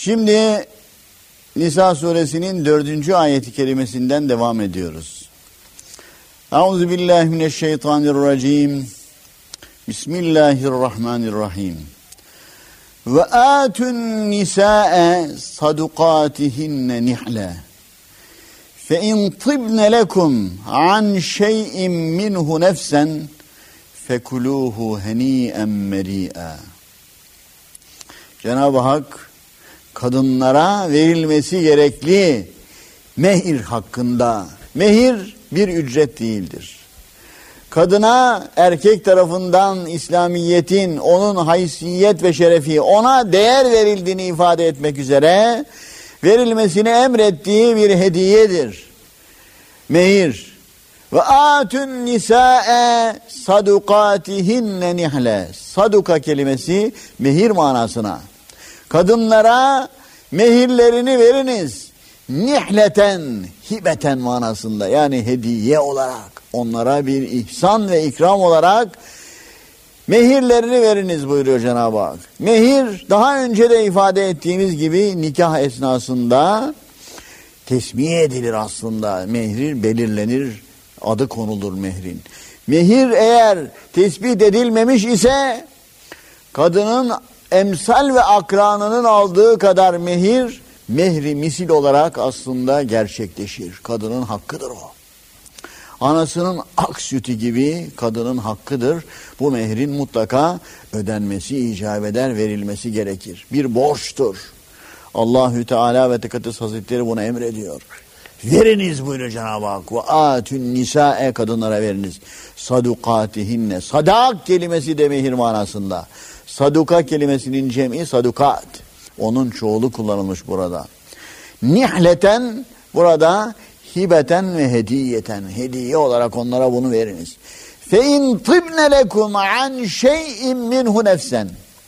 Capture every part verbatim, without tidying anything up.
Şimdi Nisa suresinin dördüncü ayeti kerimesinden devam ediyoruz. Euzubillahimineşşeytanirracim. Bismillahirrahmanirrahim. Ve atun nisa'e sadukatihinne nihle. Fe in tibne lekum an şey'in minhu nefsen fekuluhu heni'en meri'a. Cenab-ı Hak kadınlara verilmesi gerekli mehir hakkında, mehir bir ücret değildir. Kadına erkek tarafından İslamiyet'in, onun haysiyet ve şerefi, ona değer verildiğini ifade etmek üzere verilmesini emrettiği bir hediyedir. Mehir. Ve atun nisa'e sadukatihinne nihle. Saduka kelimesi mehir manasına. Kadınlara mehirlerini veriniz. Nihleten, hibeten manasında, yani hediye olarak, onlara bir ihsan ve ikram olarak mehirlerini veriniz buyuruyor Cenab-ı Hak. Mehir, daha önce de ifade ettiğimiz gibi nikah esnasında tesmiye edilir aslında. Mehir belirlenir, adı konulur mehrin. Mehir eğer tespit edilmemiş ise kadının emsal ve akranının aldığı kadar mehir, mehri misil olarak aslında gerçekleşir. Kadının hakkıdır o. Anasının ak sütü gibi kadının hakkıdır. Bu mehrin mutlaka ödenmesi icap eder, verilmesi gerekir. Bir borçtur. Allahü Teala ve Tekaddes Hazretleri bunu emrediyor. Veriniz buyuruyor Cenab-ı Hak. Ve atün nisa'e, kadınlara veriniz. Sadukatihinne. Sadak kelimesi de mehir manasında. Saduka kelimesinin cem'i sadukat. Onun çoğulu kullanılmış burada. Nihleten, burada hibeten ve hediyeten. Hediye olarak onlara bunu veriniz. Fe in tibne lekum an şey'in minhu nefsen.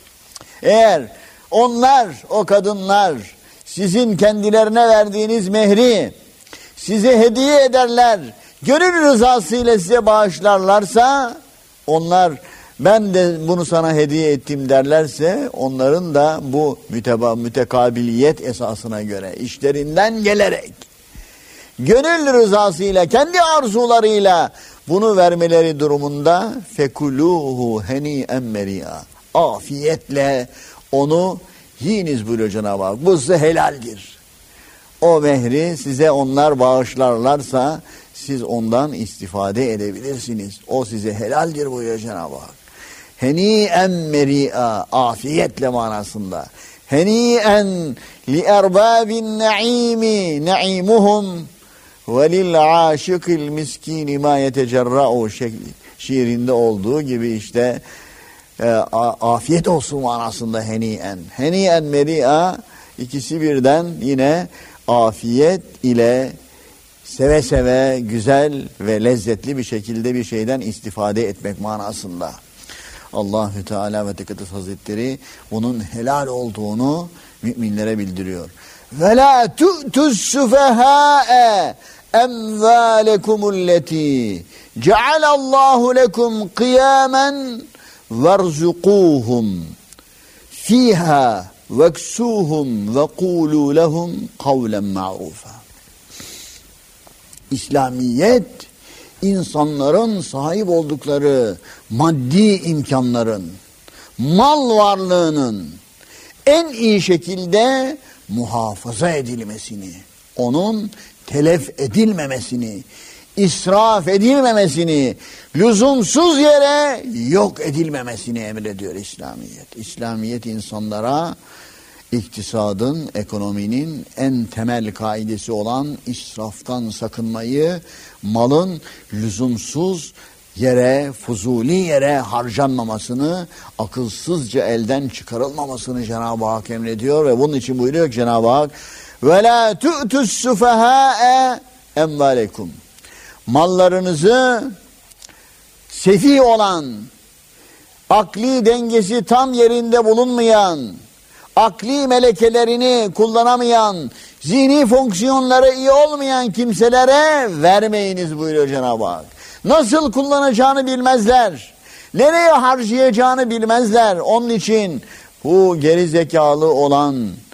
Eğer onlar, o kadınlar, sizin kendilerine verdiğiniz mehri size hediye ederler, gönül rızasıyla size bağışlarlarsa, onlar ben de bunu sana hediye ettim derlerse, onların da bu müteba, mütekabiliyet esasına göre işlerinden gelerek gönül rızasıyla, kendi arzularıyla bunu vermeleri durumunda fekuluhu heni'en meri'a, afiyetle onu yiyiniz buyuruyor Cenab-ı Hak. Bu size helaldir. O mehri size onlar bağışlarlarsa siz ondan istifade edebilirsiniz. O size helaldir buyuruyor Cenab-ı Hak. Heni'en meri'a, afiyetle manasında. Heni'en li erbabin naimi na'imuhum ve lil aşıkil miskini ma yetecerra'u şiirinde olduğu gibi işte e, afiyet olsun manasında heni'en. Heni'en meri'a, ikisi birden yine afiyet ile seve seve güzel ve lezzetli bir şekilde bir şeyden istifade etmek manasında. Allahü Teala ve Tekaddes Hazretleri bunun helal olduğunu müminlere bildiriyor. Ve la tu'tuz sufehâe emvâlekumulleti cealallahu lekum kıyâmen verzukuhum fiha veksuhum ve kûlû lehum kavlen ma'rufa. İslamiyet, insanların sahip oldukları maddi imkanların, mal varlığının en iyi şekilde muhafaza edilmesini, onun telef edilmemesini, israf edilmemesini, lüzumsuz yere yok edilmemesini emrediyor İslamiyet. İslamiyet insanlara iktisadın, ekonominin en temel kaidesi olan israftan sakınmayı, malın lüzumsuz yere, fuzuli yere harcanmamasını, akılsızca elden çıkarılmamasını Cenab-ı Hak emrediyor ve bunun için buyuruyor ki Cenab-ı Hak وَلَا تُؤْتُ السُّفَهَاءَ اَمْوَالَكُمْ. Mallarınızı sefih olan, akli dengesi tam yerinde bulunmayan, akli melekelerini kullanamayan, zihni fonksiyonları iyi olmayan kimselere vermeyiniz buyuruyor Cenab-ı Hak. Nasıl kullanacağını bilmezler, nereye harcayacağını bilmezler. Onun için bu geri zekalı olan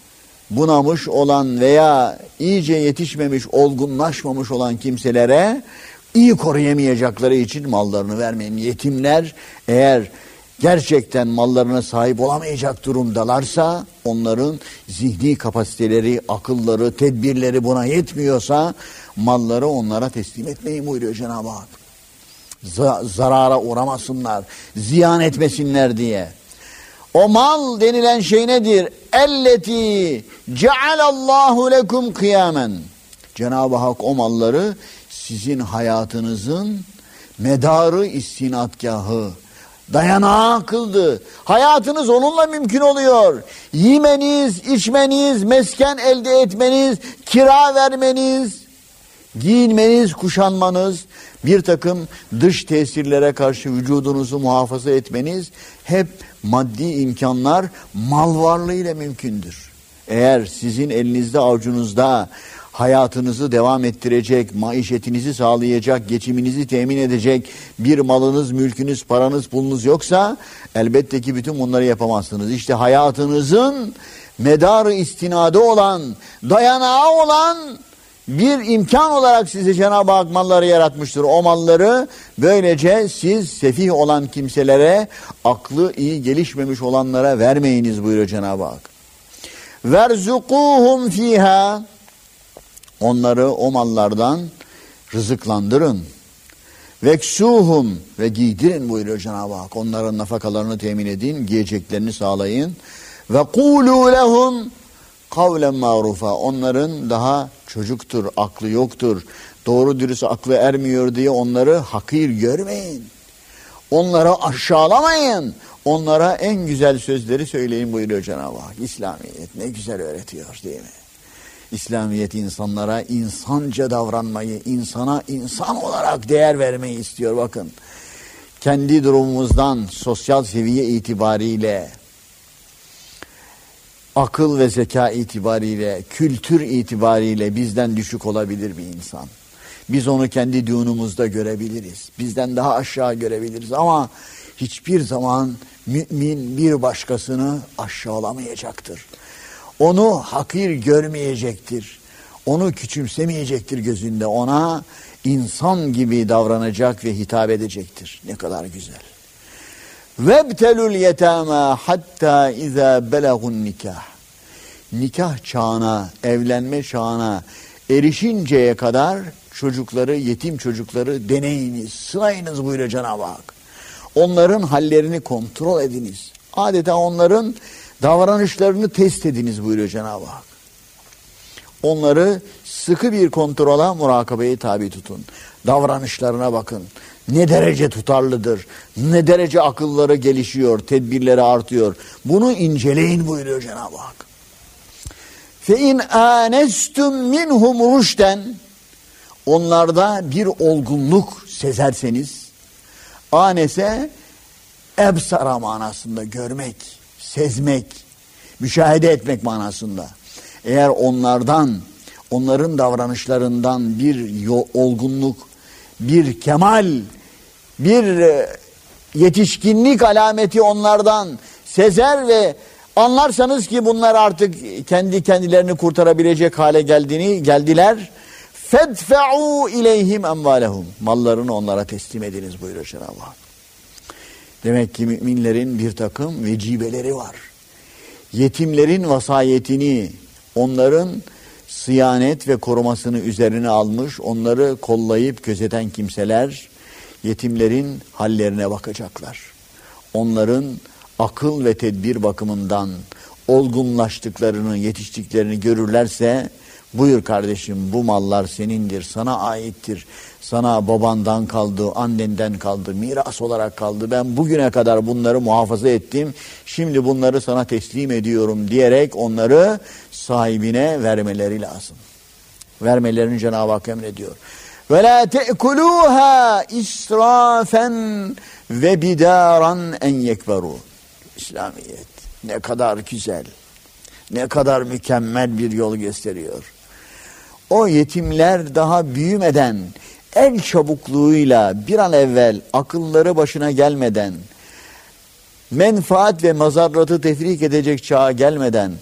bunamış olan veya iyice yetişmemiş, olgunlaşmamış olan kimselere iyi koruyamayacakları için mallarını vermeyin. Yetimler eğer gerçekten mallarına sahip olamayacak durumdalarsa, onların zihni kapasiteleri, akılları, tedbirleri buna yetmiyorsa malları onlara teslim etmeyin buyuruyor Cenab-ı Hak. Z- zarara uğramasınlar, ziyan etmesinler diye. O mal denilen şey nedir? Elleti cealallahu lekum kıyamen. Cenab-ı Hak o malları sizin hayatınızın medarı, istinadgahı, dayanağı kıldı. Hayatınız onunla mümkün oluyor. Yemeniz, içmeniz, mesken elde etmeniz, kira vermeniz, giyinmeniz, kuşanmanız, bir takım dış tesirlere karşı vücudunuzu muhafaza etmeniz hep maddi imkanlar mal varlığıyla mümkündür. Eğer sizin elinizde, avucunuzda hayatınızı devam ettirecek, maişetinizi sağlayacak, geçiminizi temin edecek bir malınız, mülkünüz, paranız, pulunuz yoksa elbette ki bütün bunları yapamazsınız. İşte hayatınızın medarı istinadı olan, dayanağı olan bir imkan olarak size Cenab-ı Hak malları yaratmıştır. O malları böylece siz sefih olan kimselere, aklı iyi gelişmemiş olanlara vermeyiniz buyuruyor Cenab-ı Hak. Verzukuhum fiha. Onları o mallardan rızıklandırın. Veksuhum ve giydirin buyuruyor Cenab-ı Hak. Onların nafakalarını temin edin, giyeceklerini sağlayın. Ve kulu lehum kavlen marufa. Onların daha çocuktur, aklı yoktur, doğru dürüst aklı ermiyor diye onları hakir görmeyin. Onları aşağılamayın. Onlara en güzel sözleri söyleyin buyuruyor Cenab-ı Hak. İslamiyet ne güzel öğretiyor değil mi? İslamiyet insanlara insanca davranmayı, insana insan olarak değer vermeyi istiyor. Bakın, kendi durumumuzdan sosyal seviye itibariyle, akıl ve zeka itibariyle, kültür itibariyle bizden düşük olabilir bir insan. Biz onu kendi düğünümüzde görebiliriz. Bizden daha aşağı görebiliriz ama hiçbir zaman mümin bir başkasını aşağılamayacaktır. Onu hakir görmeyecektir. Onu küçümsemeyecektir gözünde. Ona insan gibi davranacak ve hitap edecektir. Ne kadar güzel. Vebtelul yetama hatta iza belagun nikah. Nikah çağına, evlenme çağına erişinceye kadar çocukları, yetim çocukları deneyiniz, sınayınız buyuruyor Cenab-ı Hak. Onların hallerini kontrol ediniz. Adeta onların davranışlarını test ediniz buyuruyor Cenab-ı Hak. Onları sıkı bir kontrola, murakabeye tabi tutun. Davranışlarına bakın. Ne derece tutarlıdır, ne derece akılları gelişiyor, tedbirleri artıyor. Bunu inceleyin buyuruyor Cenab-ı Hak. فَاِنْ آنَسْتُمْ مِنْهُمْ رُشْدًا. Onlarda bir olgunluk sezerseniz, anese ebsara manasında görmek, sezmek, müşahede etmek manasında. Eğer onlardan, onların davranışlarından bir olgunluk, bir kemal, bir yetişkinlik alameti onlardan sezer ve anlarsanız ki bunlar artık kendi kendilerini kurtarabilecek hale geldiğini geldiler. Fedfe'u ileyhim emvalehum. Mallarını onlara teslim ediniz buyuruyor Cenab-ı Hak. Demek ki müminlerin bir takım vecibeleri var. Yetimlerin vasayetini, onların sıyanet ve korumasını üzerine almış, onları kollayıp gözeten kimseler yetimlerin hallerine bakacaklar. Onların akıl ve tedbir bakımından olgunlaştıklarını, yetiştiklerini görürlerse, buyur kardeşim bu mallar senindir, sana aittir. Sana babandan kaldı, annenden kaldı, miras olarak kaldı. Ben bugüne kadar bunları muhafaza ettim. Şimdi bunları sana teslim ediyorum diyerek onları sahibine vermeleri lazım. Vermelerini Cenab-ı Hak emrediyor. وَلَا تَأْكُلُوهَا إِسْرَافًا وَبِدَارًا اَنْ يَكْبَرُوا. İslamiyet ne kadar güzel, ne kadar mükemmel bir yol gösteriyor. O yetimler daha büyümeden, el çabukluğuyla bir an evvel akılları başına gelmeden, menfaat ve mazarratı tefrik edecek çağa gelmeden,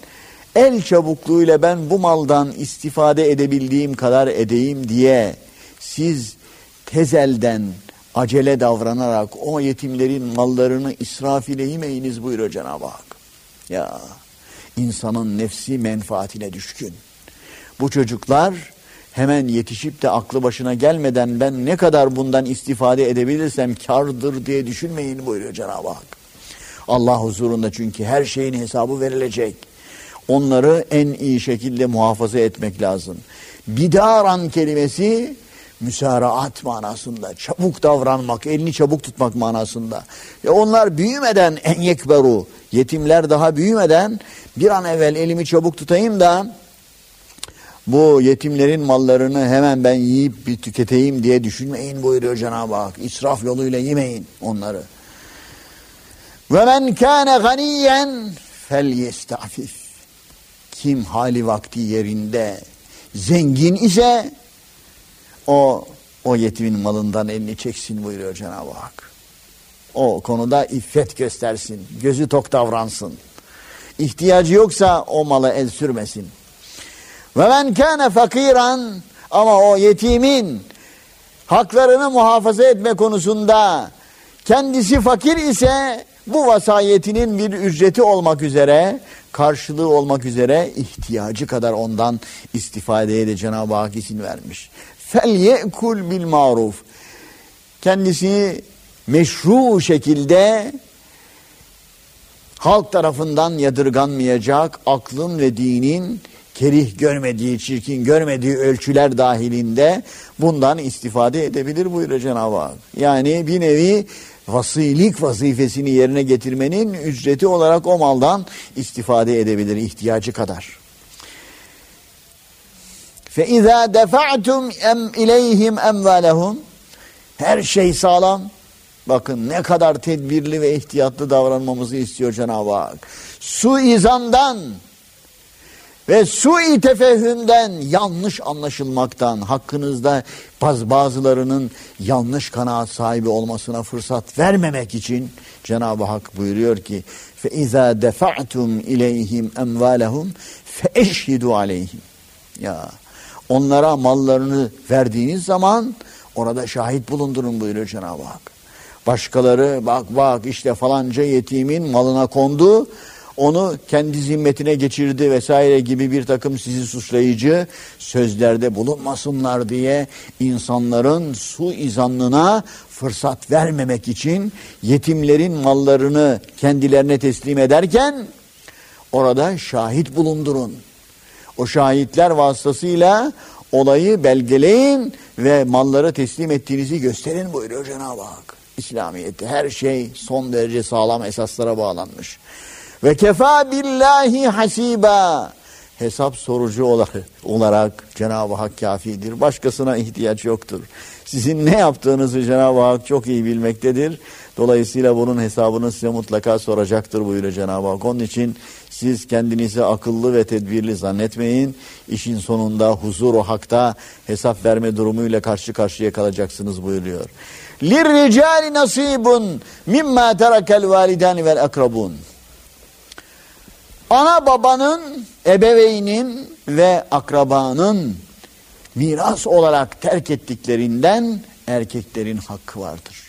el çabukluğuyla ben bu maldan istifade edebildiğim kadar edeyim diye siz tezelden acele davranarak o yetimlerin mallarını israf ile yemeyiniz buyuruyor Cenab-ı Hak. Ya insanın nefsi menfaatine düşkün. Bu çocuklar hemen yetişip de aklı başına gelmeden ben ne kadar bundan istifade edebilirsem kârdır diye düşünmeyin buyuruyor Cenab-ı Hak. Allah huzurunda çünkü her şeyin hesabı verilecek. Onları en iyi şekilde muhafaza etmek lazım. Bidaran kelimesi müsaraat manasında, çabuk davranmak, elini çabuk tutmak manasında. Ve onlar büyümeden en yekberu, yetimler daha büyümeden bir an evvel elimi çabuk tutayım da bu yetimlerin mallarını hemen ben yiyip bir tüketeyim diye düşünmeyin buyuruyor Cenab-ı Hak. İsraf yoluyla yemeyin onları. Ve men kâne ganiyen felyestafif. Kim hali vakti yerinde zengin ise o o yetimin malından elini çeksin buyuruyor Cenab-ı Hak. O konuda iffet göstersin, gözü tok davransın. İhtiyacı yoksa o mala el sürmesin. Ve men kâne fakiran, ama o yetimin haklarını muhafaza etme konusunda kendisi fakir ise bu vasayetinin bir ücreti olmak üzere, karşılığı olmak üzere ihtiyacı kadar ondan istifadeye de Cenab-ı Hak izin vermiş. فَلْيَأْكُلْ بِالْمَعْرُوفِ. Kendisi meşru şekilde halk tarafından yadırganmayacak, aklın ve dinin kerih görmediği, çirkin görmediği ölçüler dahilinde bundan istifade edebilir buyuruyor Cenab-ı Hak. Yani bir nevi vasilik vazifesini yerine getirmenin ücreti olarak o maldan istifade edebilir ihtiyacı kadar. فَاِذَا دَفَعْتُمْ اَمْ اِلَيْهِمْ اَمْوَالَهُمْ. Her şey sağlam. Bakın ne kadar tedbirli ve ihtiyatlı davranmamızı istiyor Cenab-ı Hak. Suizandan ve sui tefehümden, yanlış anlaşılmaktan, hakkınızda bazılarının yanlış kanaat sahibi olmasına fırsat vermemek için Cenab-ı Hak buyuruyor ki فَاِذَا دَفَعْتُمْ اِلَيْهِمْ اَمْوَالَهُمْ فَاَشْهِدُوا عَلَيْهِمْ. Ya onlara mallarını verdiğiniz zaman orada şahit bulundurun buyuruyor Cenab-ı Hak. Başkaları bak bak işte falanca yetimin malına kondu, onu kendi zimmetine geçirdi vesaire gibi bir takım sizi suçlayıcı sözlerde bulunmasınlar diye insanların suizannına fırsat vermemek için yetimlerin mallarını kendilerine teslim ederken orada şahit bulundurun. O şahitler vasıtasıyla olayı belgeleyin ve malları teslim ettiğinizi gösterin buyuruyor Cenab-ı Hak. İslamiyet'te her şey son derece sağlam esaslara bağlanmış. Ve kefa billahi hasiba. Hesap sorucu olarak, olarak Cenab-ı Hak kafidir. Başkasına ihtiyaç yoktur. Sizin ne yaptığınızı Cenab-ı Hak çok iyi bilmektedir. Dolayısıyla bunun hesabını size mutlaka soracaktır buyuruyor Cenab-ı Hak. Onun için siz kendinizi akıllı ve tedbirli zannetmeyin. İşin sonunda huzur-u hakta hesap verme durumuyla karşı karşıya kalacaksınız buyuruyor. لِلْرِجَالِ نَصِيبٌ مِمَّا تَرَكَ الْوَالِدَانِ وَالْاَقْرَبُونَ. Ana babanın, ebeveynin ve akrabanın miras olarak terk ettiklerinden erkeklerin hakkı vardır.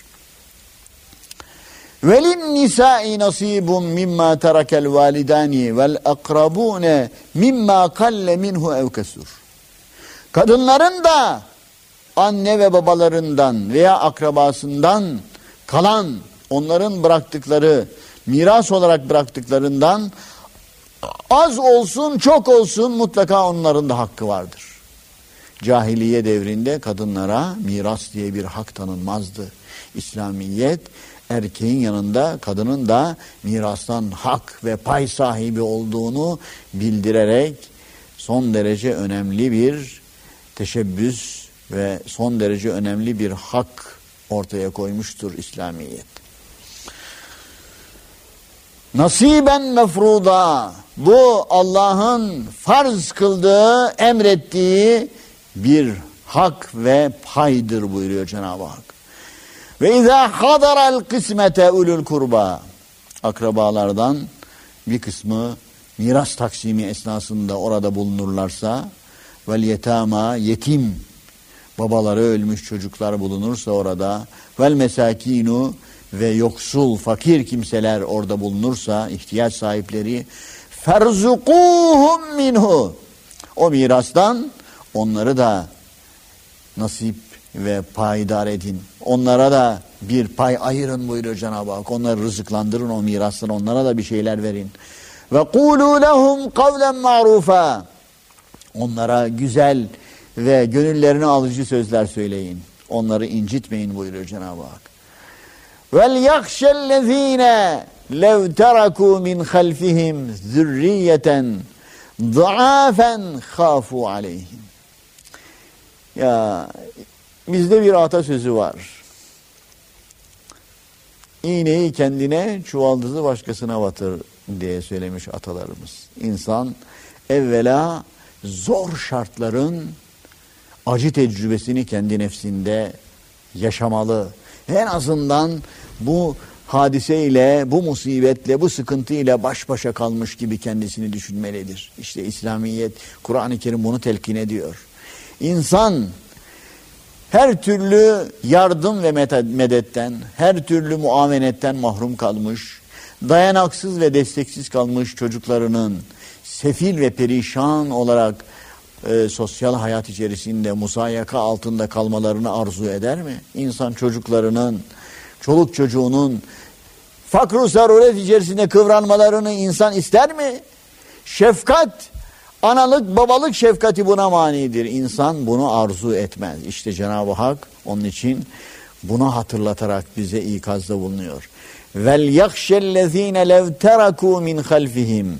وَلِلنِّسَاءِ نَصِيبٌ مِمَّا تَرَكَ الْوَالِدَانِ وَالْاَقْرَبُونَ مِمَّا قَلَّ مِنْهُ اَوْ كَسُرُ. Kadınların da anne ve babalarından veya akrabasından kalan, onların bıraktıkları, miras olarak bıraktıklarından az olsun çok olsun mutlaka onların da hakkı vardır. Cahiliye devrinde kadınlara miras diye bir hak tanınmazdı. İslamiyet erkeğin yanında kadının da mirastan hak ve pay sahibi olduğunu bildirerek son derece önemli bir teşebbüs ve son derece önemli bir hak ortaya koymuştur İslamiyet. Nasiben mefruda, bu Allah'ın farz kıldığı, emrettiği bir hak ve paydır buyuruyor Cenab-ı Hak. Ve izâ hadaral kısmete ulul kurba, akrabalardan bir kısmı miras taksimi esnasında orada bulunurlarsa, vel yetama, yetim babaları ölmüş çocuklar bulunursa orada, vel mesakinu, ve yoksul fakir kimseler orada bulunursa, ihtiyaç sahipleri, ferzukuhum minhu, o mirastan onları da nasip ve payidar edin. Onlara da bir pay ayırın buyuruyor Cenab-ı Hak. Onları rızıklandırın o mirastan, onlara da bir şeyler verin. Ve kulu lehum kavlen ma'rufa, onlara güzel ve gönüllerini alıcı sözler söyleyin. Onları incitmeyin buyuruyor Cenab-ı Hak. Vel yakşellezine lev teraku min halfihim zürriyeten zaafen khafu aleyhim. Ya bizde bir atasözü var. İğneyi kendine, çuvaldızı başkasına batır diye söylemiş atalarımız. İnsan evvela zor şartların acı tecrübesini kendi nefsinde yaşamalı. En azından bu hadiseyle, bu musibetle, bu sıkıntıyla baş başa kalmış gibi kendisini düşünmelidir. İşte İslamiyet, Kur'an-ı Kerim bunu telkin ediyor. İnsan her türlü yardım ve medetten, her türlü muavenetten mahrum kalmış, dayanaksız ve desteksiz kalmış çocuklarının sefil ve perişan olarak e, sosyal hayat içerisinde musayaka altında kalmalarını arzu eder mi? İnsan çocuklarının, çoluk çocuğunun fakr-ı zaruret içerisinde kıvranmalarını insan ister mi? Şefkat, analık, babalık şefkati buna manidir. İnsan bunu arzu etmez. İşte Cenab-ı Hak onun için bunu hatırlatarak bize ikazda bulunuyor. Vel yakşellezine lev teraku min halfihim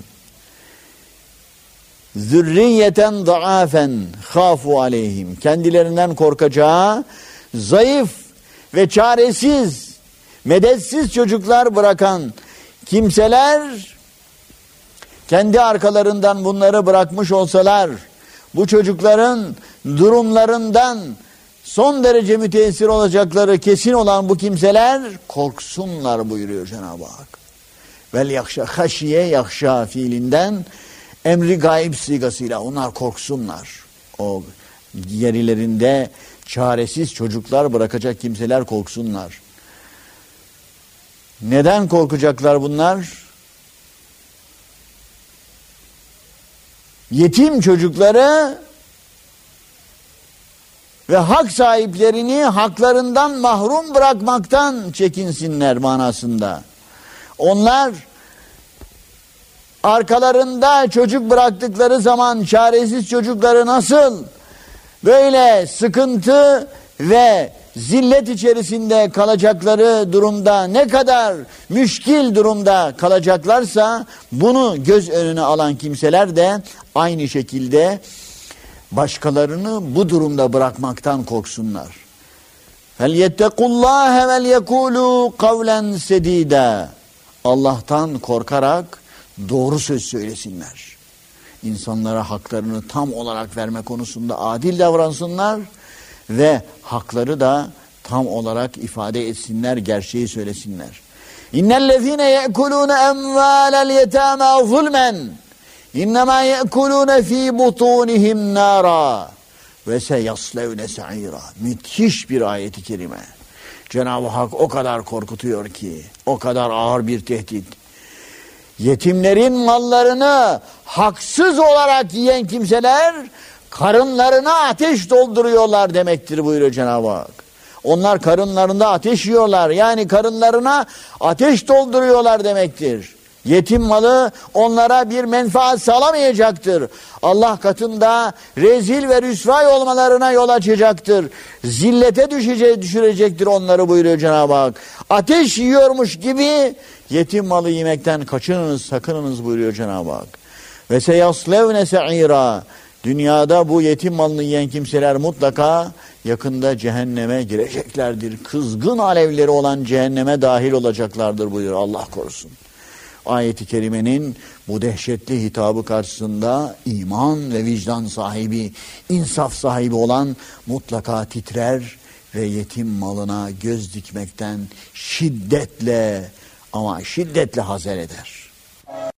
zürriyeten daafen khafu aleyhim. Kendilerinden korkacağı zayıf ve çaresiz, medetsiz çocuklar bırakan kimseler kendi arkalarından bunları bırakmış olsalar, bu çocukların durumlarından son derece müteessir olacakları kesin olan bu kimseler korksunlar buyuruyor Cenab-ı Hak. Vel yakşa, haşiye yakşa fiilinden emri gaib sigasıyla onlar korksunlar. O yerlerinde çaresiz çocuklar bırakacak kimseler korksunlar. Neden korkacaklar bunlar? Yetim çocukları ve hak sahiplerini haklarından mahrum bırakmaktan çekinsinler manasında. Onlar arkalarında çocuk bıraktıkları zaman çaresiz çocukları nasıl böyle sıkıntı ve zillet içerisinde kalacakları durumda, ne kadar müşkil durumda kalacaklarsa bunu göz önüne alan kimseler de aynı şekilde başkalarını bu durumda bırakmaktan korksunlar. فَلْيَتَّقُوا vel yekulu kavlen sedida. Allah'tan korkarak doğru söz söylesinler. İnsanlara haklarını tam olarak verme konusunda adil davransınlar ve hakları da tam olarak ifade etsinler, gerçeği söylesinler. İnnellezîne ye'kulûne emvâlel yetâmâ zulmen innemâ ye'kulûne fî butûnihim nârâ ve seyaslevne sa'îrâ. Müthiş bir ayet-i kerime. Cenab-ı Hak o kadar korkutuyor ki, o kadar ağır bir tehdit. Yetimlerin mallarını haksız olarak yiyen kimseler karınlarına ateş dolduruyorlar demektir buyuruyor Cenab-ı Hak. Onlar karınlarında ateş yiyorlar. Yani karınlarına ateş dolduruyorlar demektir. Yetim malı onlara bir menfaat sağlamayacaktır. Allah katında rezil ve rüsvay olmalarına yol açacaktır. Zillete düşece, düşürecektir onları buyuruyor Cenab-ı Hak. Ateş yiyormuş gibi yetim malı yemekten kaçınınız, sakınınız buyuruyor Cenab-ı Hak. Ve seyaslevne se'ira. Dünyada bu yetim malını yiyen kimseler mutlaka yakında cehenneme gireceklerdir. Kızgın alevleri olan cehenneme dahil olacaklardır buyuruyor, Allah korusun. Ayet-i kerimenin bu dehşetli hitabı karşısında iman ve vicdan sahibi, insaf sahibi olan mutlaka titrer ve yetim malına göz dikmekten şiddetle ama şiddetle hazer eder.